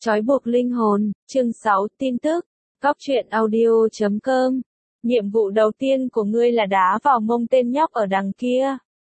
Trói buộc linh hồn, chương 6, tin tức, Góc truyện audio.com. Nhiệm vụ đầu tiên của ngươi là đá vào mông tên nhóc ở đằng kia.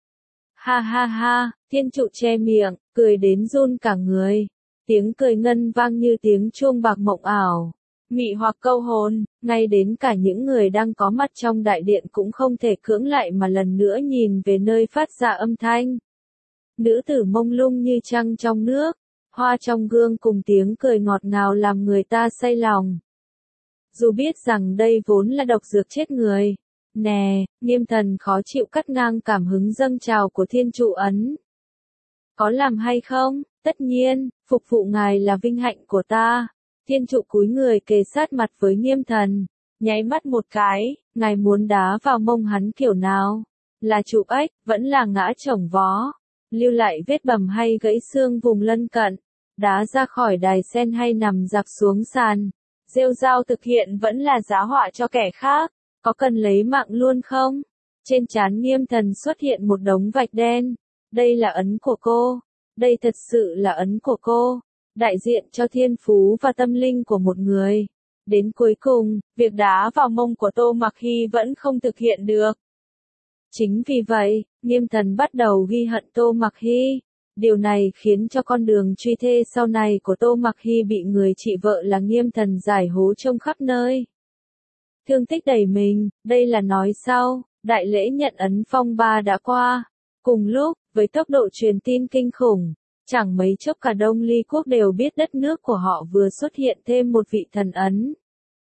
Ha ha ha, thiên trụ che miệng, cười đến run cả người. Tiếng cười ngân vang như tiếng chuông bạc mộng ảo. Mị hoặc câu hồn, ngay đến cả những người đang có mặt trong đại điện cũng không thể cưỡng lại mà lần nữa nhìn về nơi phát ra âm thanh. Nữ tử mông lung như trăng trong nước, hoa trong gương cùng tiếng cười ngọt ngào làm người ta say lòng. Dù biết rằng đây vốn là độc dược chết người. Nè, Nghiêm Thần khó chịu cắt ngang cảm hứng dâng trào của thiên trụ ấn. Có làm hay không? Tất nhiên, phục vụ ngài là vinh hạnh của ta. Thiên trụ cúi người kề sát mặt với Nghiêm Thần, nháy mắt một cái, ngài muốn đá vào mông hắn kiểu nào? Là chụp ếch, vẫn là ngã chổng vó, lưu lại vết bầm hay gãy xương vùng lân cận, đá ra khỏi đài sen hay nằm dạp xuống sàn. Rêu rao thực hiện vẫn là giá họa cho kẻ khác, có cần lấy mạng luôn không? Trên trán Nghiêm Thần xuất hiện một đống vạch đen. Đây là ấn của cô. Đây thật sự là ấn của cô. Đại diện cho thiên phú và tâm linh của một người. Đến cuối cùng, việc đá vào mông của Tô Mặc Hy vẫn không thực hiện được. Chính vì vậy, Nghiêm Thần bắt đầu ghi hận Tô Mặc Hy. Điều này khiến cho con đường truy thê sau này của Tô Mặc Hy bị người chị vợ là Nghiêm Thần giải hố trông khắp nơi. Thương tích đầy mình, đây là nói sau, đại lễ nhận ấn phong ba đã qua. Cùng lúc, với tốc độ truyền tin kinh khủng, chẳng mấy chốc cả Đông Ly quốc đều biết đất nước của họ vừa xuất hiện thêm một vị thần ấn.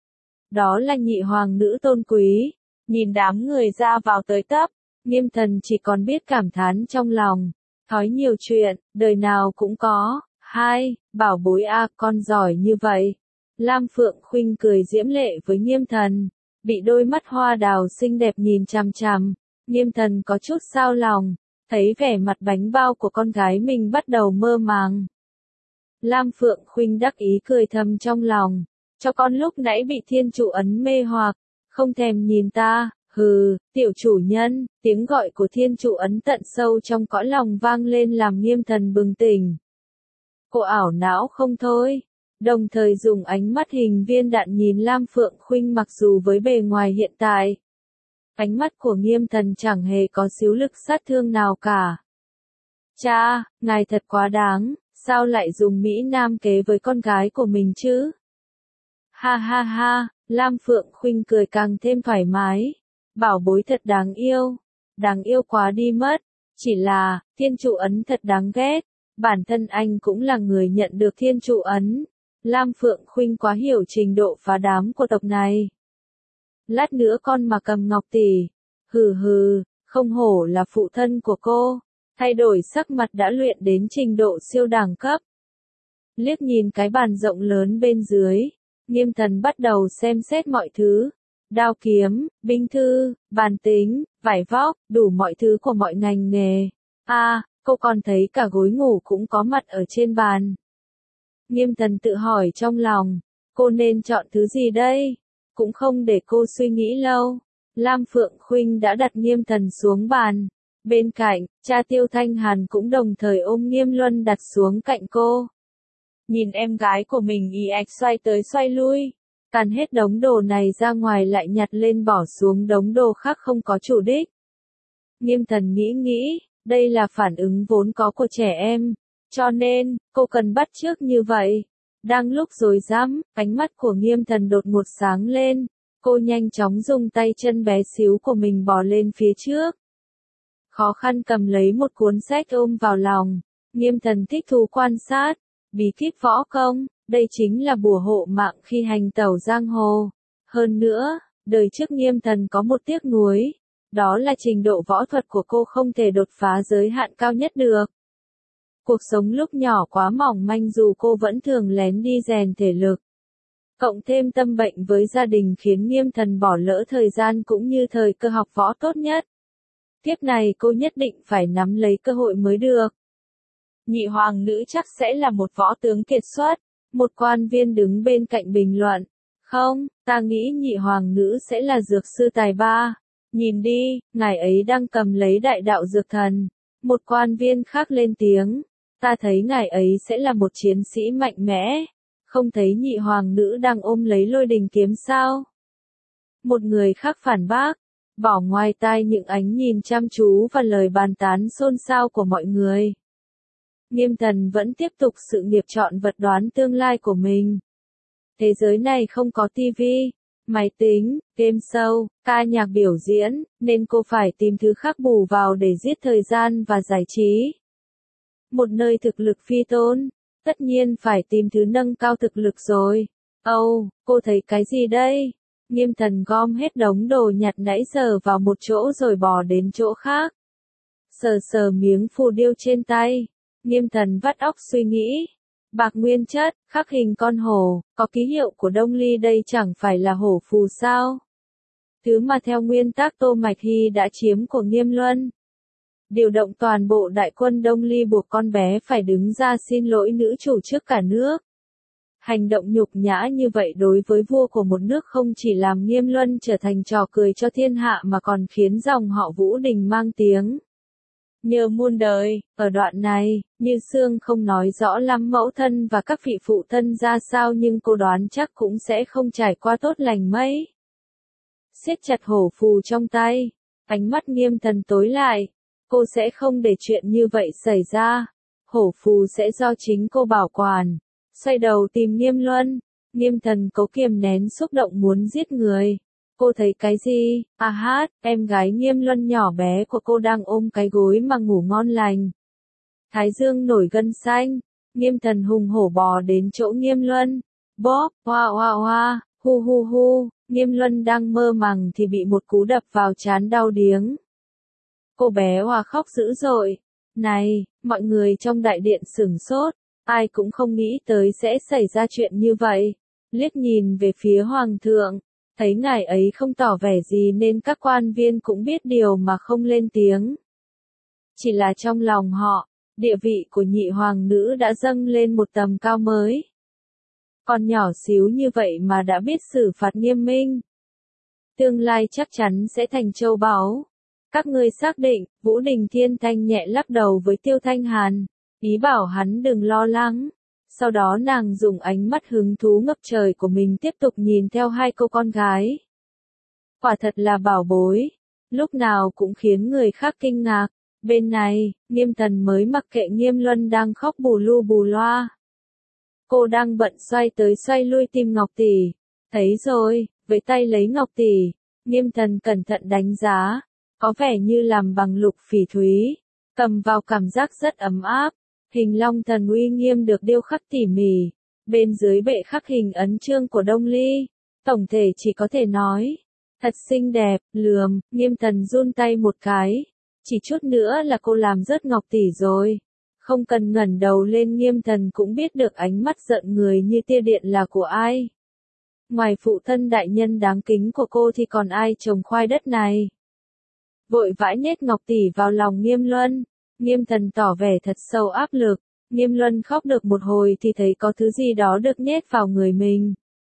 Đó là nhị hoàng nữ tôn quý. Nhìn đám người ra vào tới tấp, Nghiêm Thần chỉ còn biết cảm thán trong lòng. Thói nhiều chuyện, đời nào cũng có. Hai, bảo bối a, con giỏi như vậy. Lam Phượng Khuynh cười diễm lệ với Nghiêm Thần, bị đôi mắt hoa đào xinh đẹp nhìn chằm chằm. Nghiêm Thần có chút xao lòng, thấy vẻ mặt bánh bao của con gái mình bắt đầu mơ màng. Lam Phượng Khuynh đắc ý cười thầm trong lòng, cho con lúc nãy bị thiên trụ ấn mê hoặc, không thèm nhìn ta. Hừ, tiểu chủ nhân, tiếng gọi của thiên trụ ấn tận sâu trong cõi lòng vang lên làm Nghiêm Thần bừng tỉnh. Cô ảo não không thôi, đồng thời dùng ánh mắt hình viên đạn nhìn Lam Phượng Khuynh mặc dù với bề ngoài hiện tại. Ánh mắt của Nghiêm Thần chẳng hề có xíu lực sát thương nào cả. Cha, ngài thật quá đáng, sao lại dùng Mỹ Nam kế với con gái của mình chứ? Ha ha ha, Lam Phượng Khuynh cười càng thêm thoải mái. Bảo bối thật đáng yêu quá đi mất, chỉ là, thiên trụ ấn thật đáng ghét, bản thân anh cũng là người nhận được thiên trụ ấn. Lam Phượng Khuynh quá hiểu trình độ phá đám của tộc này. Lát nữa con mà cầm ngọc tỷ, hừ hừ, không hổ là phụ thân của cô, thay đổi sắc mặt đã luyện đến trình độ siêu đẳng cấp. Liếc nhìn cái bàn rộng lớn bên dưới, Nghiêm Thần bắt đầu xem xét mọi thứ. Đao kiếm, binh thư, bàn tính, vải vóc, đủ mọi thứ của mọi ngành nghề. Cô còn thấy cả gối ngủ cũng có mặt ở trên bàn. Nghiêm Thần tự hỏi trong lòng, cô nên chọn thứ gì đây? Cũng không để cô suy nghĩ lâu. Lam Phượng Khuynh đã đặt Nghiêm Thần xuống bàn. Bên cạnh, cha Tiêu Thanh Hàn cũng đồng thời ôm Nghiêm Luân đặt xuống cạnh cô. Nhìn em gái của mình ì ạch xoay tới xoay lui. Càn hết đống đồ này ra ngoài lại nhặt lên bỏ xuống đống đồ khác không có chủ đích. Nghiêm Thần nghĩ, đây là phản ứng vốn có của trẻ em, cho nên, cô cần bắt chước như vậy. Đang lúc rối rắm, ánh mắt của Nghiêm Thần đột ngột sáng lên, cô nhanh chóng dùng tay chân bé xíu của mình bò lên phía trước. Khó khăn cầm lấy một cuốn sách ôm vào lòng, Nghiêm Thần thích thú quan sát, bí kíp võ công. Đây chính là bùa hộ mạng khi hành tẩu giang hồ. Hơn nữa, đời trước Nghiêm Thần có một tiếc nuối. Đó là trình độ võ thuật của cô không thể đột phá giới hạn cao nhất được. Cuộc sống lúc nhỏ quá mỏng manh dù cô vẫn thường lén đi rèn thể lực. Cộng thêm tâm bệnh với gia đình khiến Nghiêm Thần bỏ lỡ thời gian cũng như thời cơ học võ tốt nhất. Tiếp này cô nhất định phải nắm lấy cơ hội mới được. Nhị hoàng nữ chắc sẽ là một võ tướng kiệt xuất. Một quan viên đứng bên cạnh bình luận. Không, ta nghĩ nhị hoàng nữ sẽ là dược sư tài ba. Nhìn đi, ngài ấy đang cầm lấy đại đạo dược thần. Một quan viên khác lên tiếng. Ta thấy ngài ấy sẽ là một chiến sĩ mạnh mẽ. Không thấy nhị hoàng nữ đang ôm lấy lôi đình kiếm sao? Một người khác phản bác, bỏ ngoài tai những ánh nhìn chăm chú và lời bàn tán xôn xao của mọi người. Nghiêm Thần vẫn tiếp tục sự nghiệp chọn vật đoán tương lai của mình. Thế giới này không có tivi, máy tính, game show, ca nhạc biểu diễn, nên cô phải tìm thứ khác bù vào để giết thời gian và giải trí. Một nơi thực lực phi tôn, tất nhiên phải tìm thứ nâng cao thực lực rồi. Cô thấy cái gì đây? Nghiêm Thần gom hết đống đồ nhặt nãy giờ vào một chỗ rồi bỏ đến chỗ khác. Sờ sờ miếng phù điêu trên tay, Nghiêm Thần vắt óc suy nghĩ. Bạc nguyên chất, khắc hình con hổ, có ký hiệu của Đông Ly đây chẳng phải là hổ phù sao? Thứ mà theo nguyên tắc Tô Mạch Hy đã chiếm của Nghiêm Luân. Điều động toàn bộ đại quân Đông Ly buộc con bé phải đứng ra xin lỗi nữ chủ trước cả nước. Hành động nhục nhã như vậy đối với vua của một nước không chỉ làm Nghiêm Luân trở thành trò cười cho thiên hạ mà còn khiến dòng họ Vũ Đình mang tiếng nhờ muôn đời. Ở đoạn này, Như Sương không nói rõ lắm mẫu thân và các vị phụ thân ra sao nhưng cô đoán chắc cũng sẽ không trải qua tốt lành mấy. Siết chặt hổ phù trong tay, ánh mắt Nghiêm Thần tối lại. Cô sẽ không để chuyện như vậy xảy ra. Hổ phù sẽ do chính cô bảo quản. Xoay đầu tìm Nghiêm Luân. Nghiêm Thần cố kiềm nén xúc động muốn giết người. Cô thấy cái gì? Em gái Nghiêm Luân nhỏ bé của cô đang ôm cái gối mà ngủ ngon lành. Thái dương nổi gân xanh. Nghiêm Thần hùng hổ bò đến chỗ Nghiêm Luân. Bóp, hoa hoa hoa, hu hu hu. Nghiêm Luân đang mơ màng thì bị một cú đập vào trán đau điếng. Cô bé Hòa khóc dữ dội. Này, mọi người trong đại điện sửng sốt, ai cũng không nghĩ tới sẽ xảy ra chuyện như vậy. Liếc nhìn về phía Hoàng thượng, thấy ngài ấy không tỏ vẻ gì nên các quan viên cũng biết điều mà không lên tiếng. Chỉ là trong lòng họ, địa vị của nhị hoàng nữ đã dâng lên một tầm cao mới. Còn nhỏ xíu như vậy mà đã biết xử phạt nghiêm minh. Tương lai chắc chắn sẽ thành châu báu. Các ngươi xác định, Vũ Đình Thiên Thanh nhẹ lắc đầu với Tiêu Thanh Hàn, ý bảo hắn đừng lo lắng. Sau đó nàng dùng ánh mắt hứng thú ngập trời của mình tiếp tục nhìn theo hai cô con gái. Quả thật là bảo bối, lúc nào cũng khiến người khác kinh ngạc. Bên này, Nghiêm Thần mới mặc kệ Nghiêm Luân đang khóc bù lu bù loa. Cô đang bận xoay tới xoay lui tìm Ngọc Tỷ. Thấy rồi, với tay lấy Ngọc Tỷ, Nghiêm Thần cẩn thận đánh giá. Có vẻ như làm bằng lục phỉ thúy, cầm vào cảm giác rất ấm áp. Hình long thần uy nghiêm được điêu khắc tỉ mỉ, bên dưới bệ khắc hình ấn chương của Đông Ly. Tổng thể chỉ có thể nói, thật xinh đẹp, lườm. Nghiêm Thần run tay một cái, chỉ chút nữa là cô làm rớt Ngọc Tỷ rồi. Không cần ngẩng đầu lên Nghiêm Thần cũng biết được ánh mắt giận người như tia điện là của ai. Ngoài phụ thân đại nhân đáng kính của cô thì còn ai trồng khoai đất này. Vội vãi nhét Ngọc Tỷ vào lòng Nghiêm Luân. Nghiêm Thần tỏ vẻ thật sâu áp lực. Nghiêm Luân khóc được một hồi thì thấy có thứ gì đó được nhét vào người mình.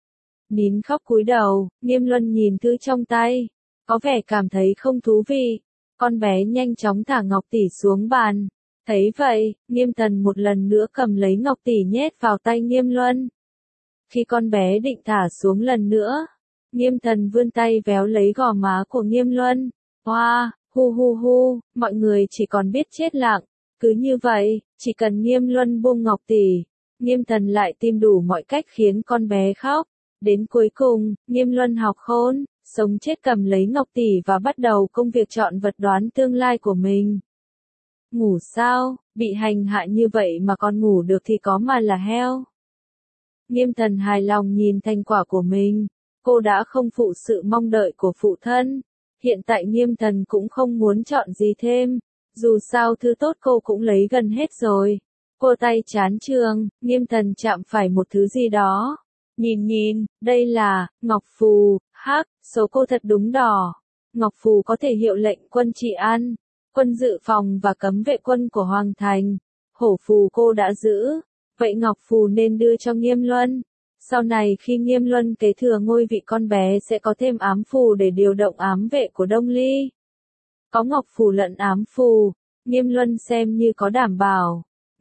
Nín khóc cúi đầu, Nghiêm Luân nhìn thứ trong tay. Có vẻ cảm thấy không thú vị. Con bé nhanh chóng thả Ngọc Tỷ xuống bàn. Thấy vậy, Nghiêm Thần một lần nữa cầm lấy Ngọc Tỷ nhét vào tay Nghiêm Luân. Khi con bé định thả xuống lần nữa, Nghiêm Thần vươn tay véo lấy gò má của Nghiêm Luân. Hoa, hu hu hu, mọi người chỉ còn biết chết lặng. Cứ như vậy, chỉ cần Nghiêm Luân buông Ngọc Tỷ, Nghiêm Thần lại tìm đủ mọi cách khiến con bé khóc. Đến cuối cùng, Nghiêm Luân học khôn, sống chết cầm lấy Ngọc Tỷ và bắt đầu công việc chọn vật đoán tương lai của mình. Ngủ sao, bị hành hạ như vậy mà còn ngủ được thì có mà là heo. Nghiêm Thần hài lòng nhìn thành quả của mình, cô đã không phụ sự mong đợi của phụ thân. Hiện tại Nghiêm Thần cũng không muốn chọn gì thêm, dù sao thứ tốt cô cũng lấy gần hết rồi. Cô tay chán trường, Nghiêm Thần chạm phải một thứ gì đó. Nhìn, đây là Ngọc Phù. Số cô thật đúng đỏ. Ngọc Phù có thể hiệu lệnh quân trị an, quân dự phòng và cấm vệ quân của Hoàng Thành. Hổ Phù cô đã giữ, vậy Ngọc Phù nên đưa cho Nghiêm Luân. Sau này khi Nghiêm Luân kế thừa ngôi vị con bé sẽ có thêm ám phù để điều động ám vệ của Đông Ly. Có Ngọc Phù lẫn ám phù, Nghiêm Luân xem như có đảm bảo.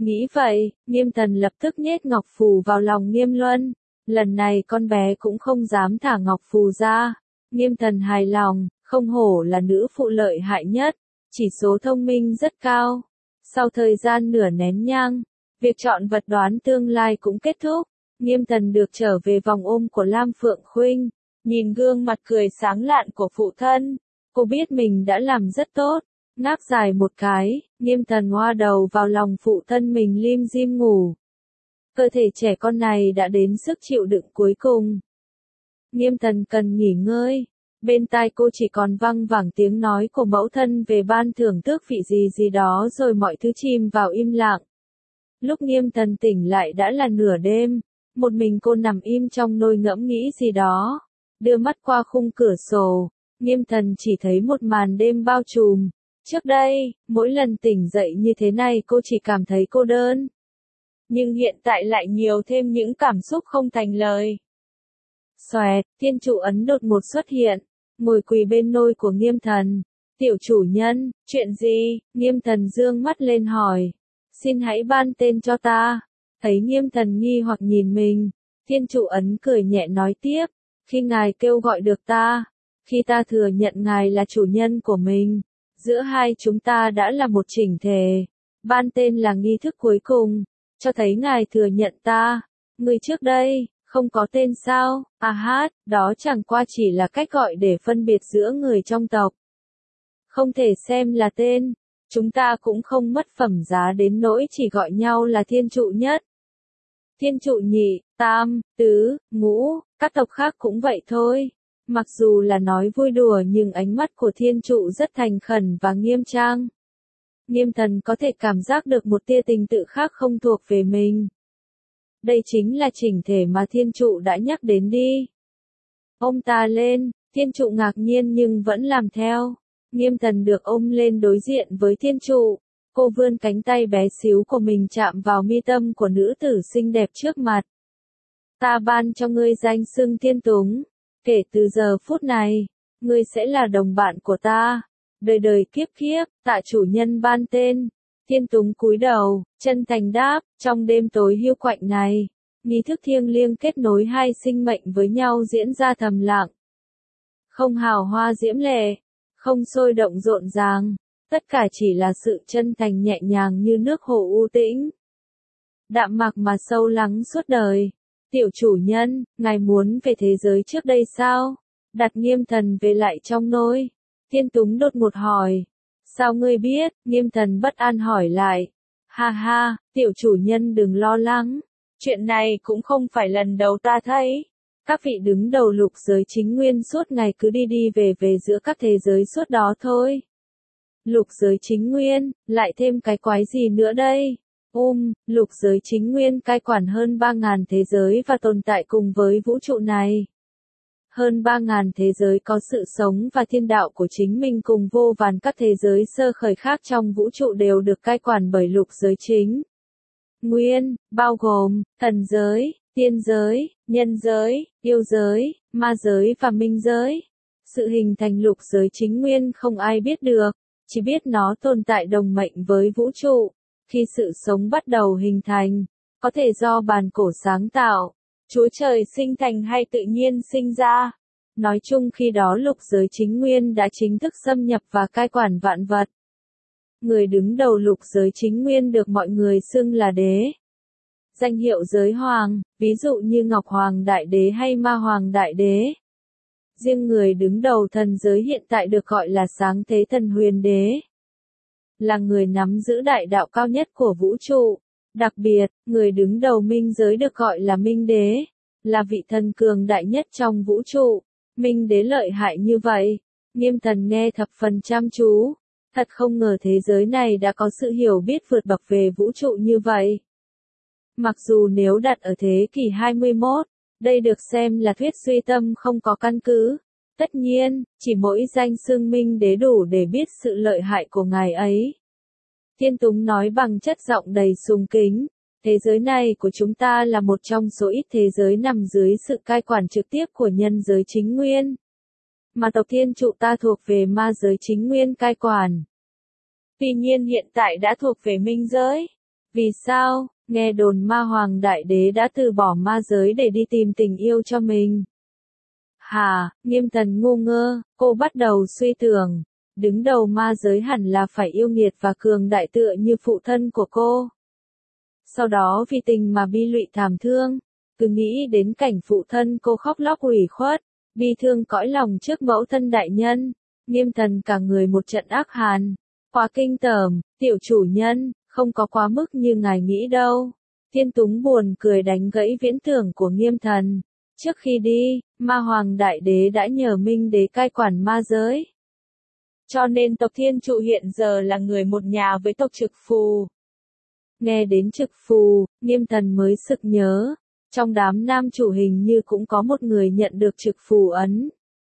Nghĩ vậy, Nghiêm Thần lập tức nhét ngọc phù vào lòng Nghiêm Luân. Lần này con bé cũng không dám thả ngọc phù ra. Nghiêm Thần hài lòng, không hổ là nữ phụ lợi hại nhất, chỉ số thông minh rất cao. Sau thời gian nửa nén nhang, việc chọn vật đoán tương lai cũng kết thúc. Nghiêm Thần được trở về vòng ôm của Lam Phượng Khuynh, nhìn gương mặt cười sáng lạn của phụ thân, cô biết mình đã làm rất tốt. Ngáp dài một cái, Nghiêm Thần hoa đầu vào lòng phụ thân mình lim dim ngủ. Cơ thể trẻ con này đã đến sức chịu đựng cuối cùng. Nghiêm Thần cần nghỉ ngơi. Bên tai cô chỉ còn văng vẳng tiếng nói của mẫu thân về ban thưởng tước vị gì gì đó rồi mọi thứ chìm vào im lặng. Lúc Nghiêm Thần tỉnh lại đã là nửa đêm, một mình cô nằm im trong nôi ngẫm nghĩ gì đó. Đưa mắt qua khung cửa sổ, Nghiêm Thần chỉ thấy một màn đêm bao trùm. Trước đây, mỗi lần tỉnh dậy như thế này cô chỉ cảm thấy cô đơn. Nhưng hiện tại lại nhiều thêm những cảm xúc không thành lời. Xoẹt, thiên trụ ấn đột ngột xuất hiện, ngồi quỳ bên nôi của Nghiêm Thần. Tiểu chủ nhân, chuyện gì? Nghiêm Thần dương mắt lên hỏi. Xin hãy ban tên cho ta. Thấy Nghiêm Thần nghi hoặc nhìn mình, thiên trụ ấn cười nhẹ nói tiếp. Khi ngài kêu gọi được ta, khi ta thừa nhận ngài là chủ nhân của mình, giữa hai chúng ta đã là một chỉnh thể. Ban tên là nghi thức cuối cùng, cho thấy ngài thừa nhận ta. Người trước đây, không có tên sao? À hát, đó chẳng qua chỉ là cách gọi để phân biệt giữa người trong tộc. Không thể xem là tên, chúng ta cũng không mất phẩm giá đến nỗi chỉ gọi nhau là thiên trụ nhất. Thiên trụ nhị, tam, tứ, ngũ, các tộc khác cũng vậy thôi. Mặc dù là nói vui đùa nhưng ánh mắt của thiên trụ rất thành khẩn và nghiêm trang. Nghiêm Thần có thể cảm giác được một tia tình tự khác không thuộc về mình. Đây chính là chỉnh thể mà thiên trụ đã nhắc đến đi. Ôm ta lên, thiên trụ ngạc nhiên nhưng vẫn làm theo. Nghiêm Thần được ôm lên đối diện với thiên trụ. Cô vươn cánh tay bé xíu của mình chạm vào mi tâm của nữ tử xinh đẹp trước mặt. Ta ban cho ngươi danh xưng Thiên Túng. Kể từ giờ phút này, ngươi sẽ là đồng bạn của ta. Đời đời kiếp kiếp, tạ chủ nhân ban tên. Thiên Túng cúi đầu, chân thành đáp, trong đêm tối hiu quạnh này, nghi thức thiêng liêng kết nối hai sinh mệnh với nhau diễn ra thầm lặng. Không hào hoa diễm lệ, không sôi động rộn ràng, tất cả chỉ là sự chân thành nhẹ nhàng như nước hồ u tĩnh. Đạm mạc mà sâu lắng suốt đời. Tiểu chủ nhân, ngài muốn về thế giới trước đây sao? Đặt Nghiêm Thần về lại trong nôi. Thiên Túng đột ngột hỏi. Sao ngươi biết? Nghiêm Thần bất an hỏi lại. Ha ha, tiểu chủ nhân đừng lo lắng. Chuyện này cũng không phải lần đầu ta thấy. Các vị đứng đầu lục giới chính nguyên suốt ngày cứ đi đi về về giữa các thế giới suốt đó thôi. Lục giới chính nguyên, lại thêm cái quái gì nữa đây? Lục giới chính nguyên cai quản hơn 3.000 thế giới và tồn tại cùng với vũ trụ này. Hơn 3.000 thế giới có sự sống và thiên đạo của chính mình cùng vô vàn các thế giới sơ khởi khác trong vũ trụ đều được cai quản bởi lục giới chính nguyên, bao gồm thần giới, tiên giới, nhân giới, yêu giới, ma giới và minh giới. Sự hình thành lục giới chính nguyên không ai biết được, chỉ biết nó tồn tại đồng mệnh với vũ trụ. Khi sự sống bắt đầu hình thành, có thể do bàn cổ sáng tạo, Chúa Trời sinh thành hay tự nhiên sinh ra. Nói chung khi đó lục giới chính nguyên đã chính thức xâm nhập và cai quản vạn vật. Người đứng đầu lục giới chính nguyên được mọi người xưng là đế. Danh hiệu giới hoàng, ví dụ như Ngọc Hoàng Đại Đế hay Ma Hoàng Đại Đế. Riêng người đứng đầu thần giới hiện tại được gọi là Sáng Thế Thần Huyền Đế. Là người nắm giữ đại đạo cao nhất của vũ trụ. Đặc biệt, người đứng đầu minh giới được gọi là Minh Đế, là vị thần cường đại nhất trong vũ trụ. Minh Đế lợi hại như vậy, Nghiêm Thần nghe thập phần chăm chú. Thật không ngờ thế giới này đã có sự hiểu biết vượt bậc về vũ trụ như vậy. Mặc dù nếu đặt ở thế kỷ 21, đây được xem là thuyết suy tâm không có căn cứ. Tất nhiên, chỉ mỗi danh xưng Minh Đế đủ để biết sự lợi hại của ngài ấy. Thiên Túng nói bằng chất giọng đầy sùng kính. Thế giới này của chúng ta là một trong số ít thế giới nằm dưới sự cai quản trực tiếp của nhân giới chính nguyên. Mà tộc thiên trụ ta thuộc về ma giới chính nguyên cai quản. Tuy nhiên hiện tại đã thuộc về minh giới. Vì sao? Nghe đồn ma hoàng đại đế đã từ bỏ ma giới để đi tìm tình yêu cho mình. Hả, Nghiêm Thần ngu ngơ, cô bắt đầu suy tưởng. Đứng đầu ma giới hẳn là phải yêu nghiệt và cường đại tựa như phụ thân của cô. Sau đó vì tình mà bi lụy thảm thương, cứ nghĩ đến cảnh phụ thân cô khóc lóc ủy khuất, bi thương cõi lòng trước mẫu thân đại nhân. Nghiêm Thần cả người một trận ác hàn. Quá kinh tởm, tiểu chủ nhân, không có quá mức như ngài nghĩ đâu. Thiên Túng buồn cười đánh gãy viễn tưởng của Nghiêm Thần. Trước khi đi, ma hoàng đại đế đã nhờ Minh đế cai quản ma giới. Cho nên tộc Thiên Trụ hiện giờ là người một nhà với tộc Trực Phù. Nghe đến Trực Phù, Nghiêm Thần mới sực nhớ. Trong đám nam chủ hình như cũng có một người nhận được Trực Phù ấn.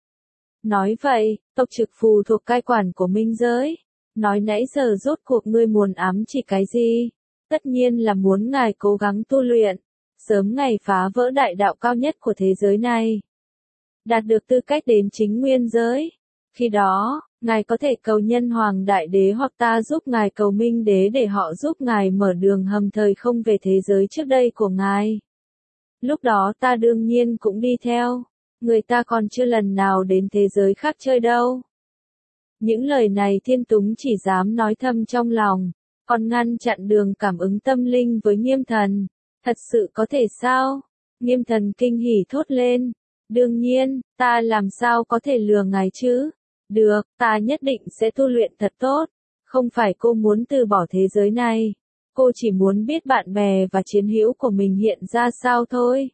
Nói vậy, tộc Trực Phù thuộc cai quản của Minh giới. Nói nãy giờ rốt cuộc ngươi muốn ám chỉ cái gì? Tất nhiên là muốn ngài cố gắng tu luyện, sớm ngày phá vỡ đại đạo cao nhất của thế giới này. Đạt được tư cách đến chính nguyên giới. Khi đó, ngài có thể cầu nhân hoàng đại đế hoặc ta giúp ngài cầu Minh đế để họ giúp ngài mở đường hầm thời không về thế giới trước đây của ngài. Lúc đó ta đương nhiên cũng đi theo. Người ta còn chưa lần nào đến thế giới khác chơi đâu. Những lời này Thiên Túng chỉ dám nói thầm trong lòng, còn ngăn chặn đường cảm ứng tâm linh với Nghiêm Thần. Thật sự có thể sao? Nghiêm Thần kinh hỉ thốt lên. Đương nhiên, ta làm sao có thể lừa ngài chứ? Được, ta nhất định sẽ tu luyện thật tốt. Không phải cô muốn từ bỏ thế giới này. Cô chỉ muốn biết bạn bè và chiến hữu của mình hiện ra sao thôi.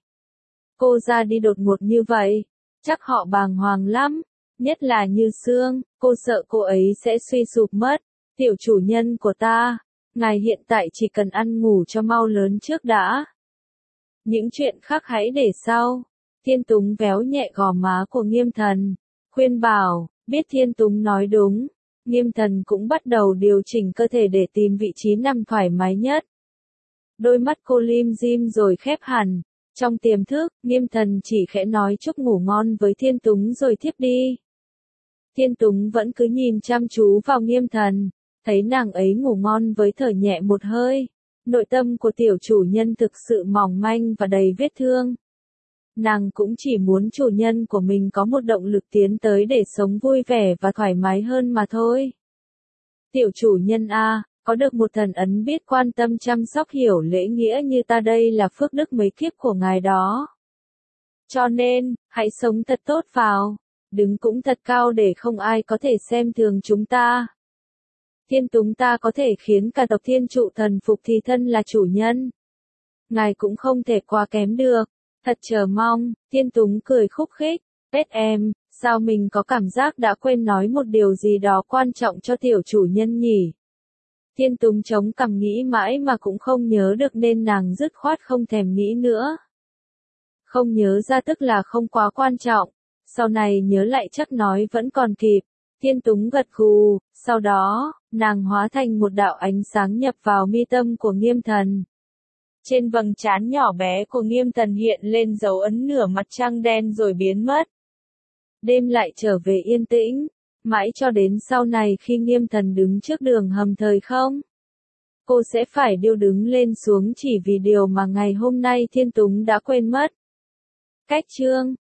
Cô ra đi đột ngột như vậy, chắc họ bàng hoàng lắm. Nhất là Như Sương, cô sợ cô ấy sẽ suy sụp mất. Tiểu chủ nhân của ta, ngài hiện tại chỉ cần ăn ngủ cho mau lớn trước đã. Những chuyện khác hãy để sau. Thiên Túng véo nhẹ gò má của Nghiêm Thần, khuyên bảo, biết Thiên Túng nói đúng. Nghiêm Thần cũng bắt đầu điều chỉnh cơ thể để tìm vị trí nằm thoải mái nhất. Đôi mắt cô lim dim rồi khép hẳn. Trong tiềm thức, Nghiêm Thần chỉ khẽ nói chúc ngủ ngon với Thiên Túng rồi thiếp đi. Thiên Túng vẫn cứ nhìn chăm chú vào Nghiêm Thần, thấy nàng ấy ngủ ngon với thở nhẹ một hơi. Nội tâm của tiểu chủ nhân thực sự mỏng manh và đầy vết thương. Nàng cũng chỉ muốn chủ nhân của mình có một động lực tiến tới để sống vui vẻ và thoải mái hơn mà thôi. Tiểu chủ nhân a, có được một thần ấn biết quan tâm chăm sóc hiểu lễ nghĩa như ta đây là phước đức mấy kiếp của ngài đó. Cho nên, hãy sống thật tốt vào, đứng cũng thật cao để không ai có thể xem thường chúng ta. Thiên Túng ta có thể khiến cả tộc Thiên Trụ thần phục thì thân là chủ nhân. Ngài cũng không thể quá kém được. Thật chờ mong. Thiên Túng cười khúc khích. Pet em, sao mình có cảm giác đã quên nói một điều gì đó quan trọng cho tiểu chủ nhân nhỉ? Thiên Túng chống cằm nghĩ mãi mà cũng không nhớ được nên nàng dứt khoát không thèm nghĩ nữa. Không nhớ ra tức là không quá quan trọng. Sau này nhớ lại chắc nói vẫn còn kịp. Thiên Túng gật gù, sau đó, nàng hóa thành một đạo ánh sáng nhập vào mi tâm của Nghiêm Thần. Trên vầng trán nhỏ bé của Nghiêm Thần hiện lên dấu ấn nửa mặt trăng đen rồi biến mất. Đêm lại trở về yên tĩnh, mãi cho đến sau này khi Nghiêm Thần đứng trước đường hầm thời không. Cô sẽ phải điêu đứng lên xuống chỉ vì điều mà ngày hôm nay Thiên Túng đã quên mất. Cách chương